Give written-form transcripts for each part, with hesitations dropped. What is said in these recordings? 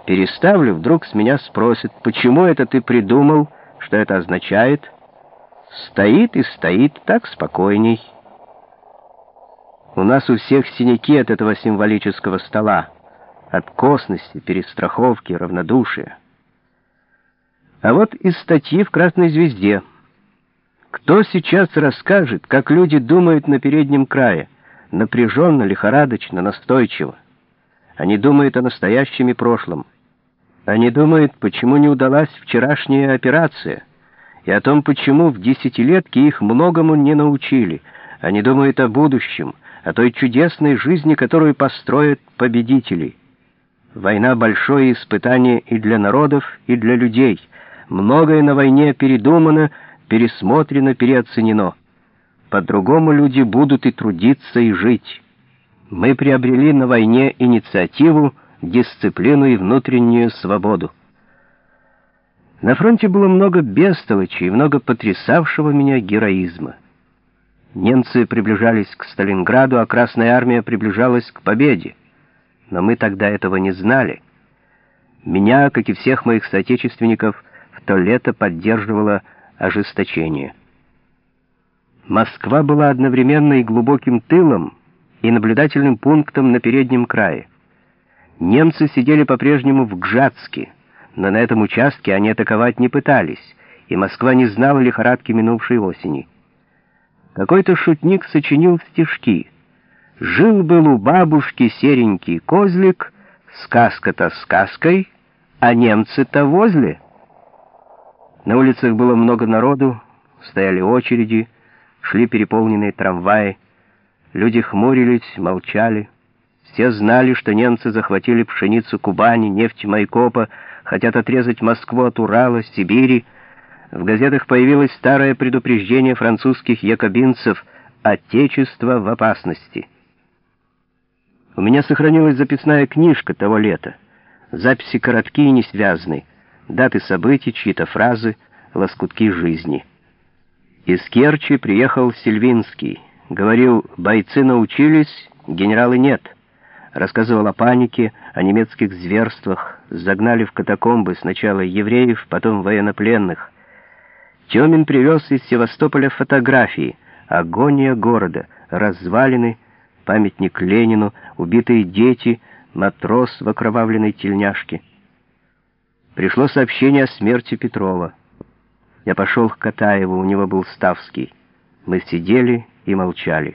Переставлю, вдруг с меня спросят, почему это ты придумал, что это означает. Стоит и стоит, так спокойней. У нас у всех синяки от этого символического стола, от косности, перестраховки, равнодушия. А вот из статьи в «Красной звезде». Кто сейчас расскажет, как люди думают на переднем крае, напряженно, лихорадочно, настойчиво? Они думают о настоящем и прошлом. Они думают, почему не удалась вчерашняя операция, и о том, почему в десятилетке их многому не научили. Они думают о будущем, о той чудесной жизни, которую построят победители. Война — большое испытание и для народов, и для людей. Многое на войне передумано, пересмотрено, переоценено. По-другому люди будут и трудиться, и жить. Мы приобрели на войне инициативу, дисциплину и внутреннюю свободу. На фронте было много бестолочи и много потрясавшего меня героизма. Немцы приближались к Сталинграду, а Красная армия приближалась к победе. Но мы тогда этого не знали. Меня, как и всех моих соотечественников, в то лето поддерживало ожесточение. Москва была одновременно и глубоким тылом, и наблюдательным пунктом на переднем крае. Немцы сидели по-прежнему в Гжатске, но на этом участке они атаковать не пытались, и Москва не знала лихорадки минувшей осени. Какой-то шутник сочинил стишки. «Жил-был у бабушки серенький козлик, сказка-то сказкой, а немцы-то возле». На улицах было много народу, стояли очереди, шли переполненные трамваи. Люди хмурились, молчали. Все знали, что немцы захватили пшеницу Кубани, нефть Майкопа, хотят отрезать Москву от Урала, Сибири. В газетах появилось старое предупреждение французских якобинцев: «Отечество в опасности». У меня сохранилась записная книжка того лета. Записи короткие и несвязные, даты событий, чьи-то фразы, лоскутки жизни. Из Керчи приехал Сильвинский. Говорил: бойцы научились, генералы нет. Рассказывал о панике, о немецких зверствах. Загнали в катакомбы сначала евреев, потом военнопленных. Тёмин привез из Севастополя фотографии. Агония города, развалины, памятник Ленину, убитые дети, матрос в окровавленной тельняшке. Пришло сообщение о смерти Петрова. Я пошел к Катаеву, у него был Ставский. Мы сидели и молчали.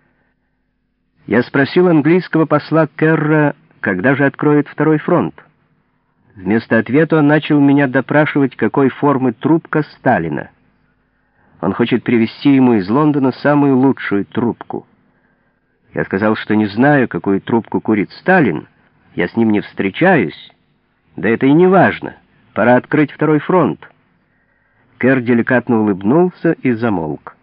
Я спросил английского посла Керра, когда же откроет второй фронт. Вместо ответа он начал меня допрашивать, какой формы трубка Сталина. Он хочет привезти ему из Лондона самую лучшую трубку. Я сказал, что не знаю, какую трубку курит Сталин, я с ним не встречаюсь. Да это и не важно, пора открыть второй фронт. Кер деликатно улыбнулся и замолк.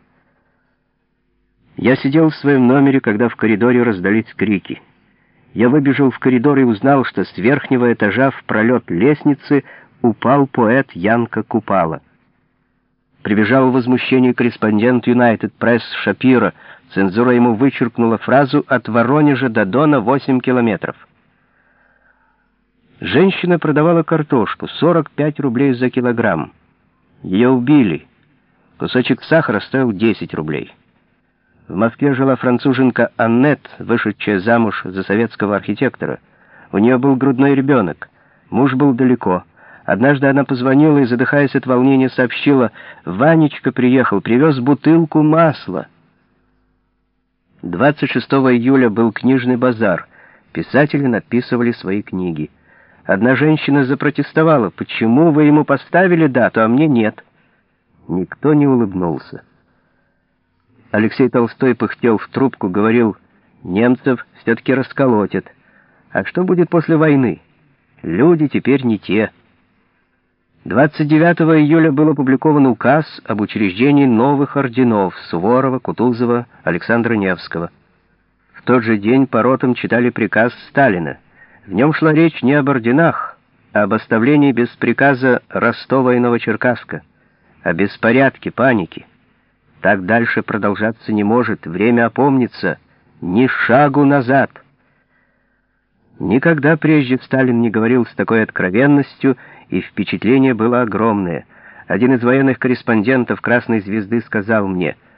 Я сидел в своем номере, когда в коридоре раздались крики. Я выбежал в коридор и узнал, что с верхнего этажа в пролет лестницы упал поэт Янка Купала. Прибежал в возмущении корреспондент United Press Шапиро. Цензура ему вычеркнула фразу: «От Воронежа до Дона 8 километров». Женщина продавала картошку, 45 рублей за килограмм. Ее убили. Кусочек сахара стоил 10 рублей. В Москве жила француженка Аннет, вышедшая замуж за советского архитектора. У нее был грудной ребенок. Муж был далеко. Однажды она позвонила и, задыхаясь от волнения, сообщила: «Ванечка приехал, привез бутылку масла». 26 июля был книжный базар. Писатели надписывали свои книги. Одна женщина запротестовала: «Почему вы ему поставили дату, а мне нет?» Никто не улыбнулся. Алексей Толстой пыхтел в трубку, говорил: «Немцев все-таки расколотят. А что будет после войны? Люди теперь не те». 29 июля был опубликован указ об учреждении новых орденов Суворова, Кутузова, Александра Невского. В тот же день по ротам читали приказ Сталина. В нем шла речь не об орденах, а об оставлении без приказа Ростова и Новочеркасска, о беспорядке, панике. Так дальше продолжаться не может, время опомнится, ни шагу назад. Никогда прежде Сталин не говорил с такой откровенностью, и впечатление было огромное. Один из военных корреспондентов «Красной звезды» сказал мне: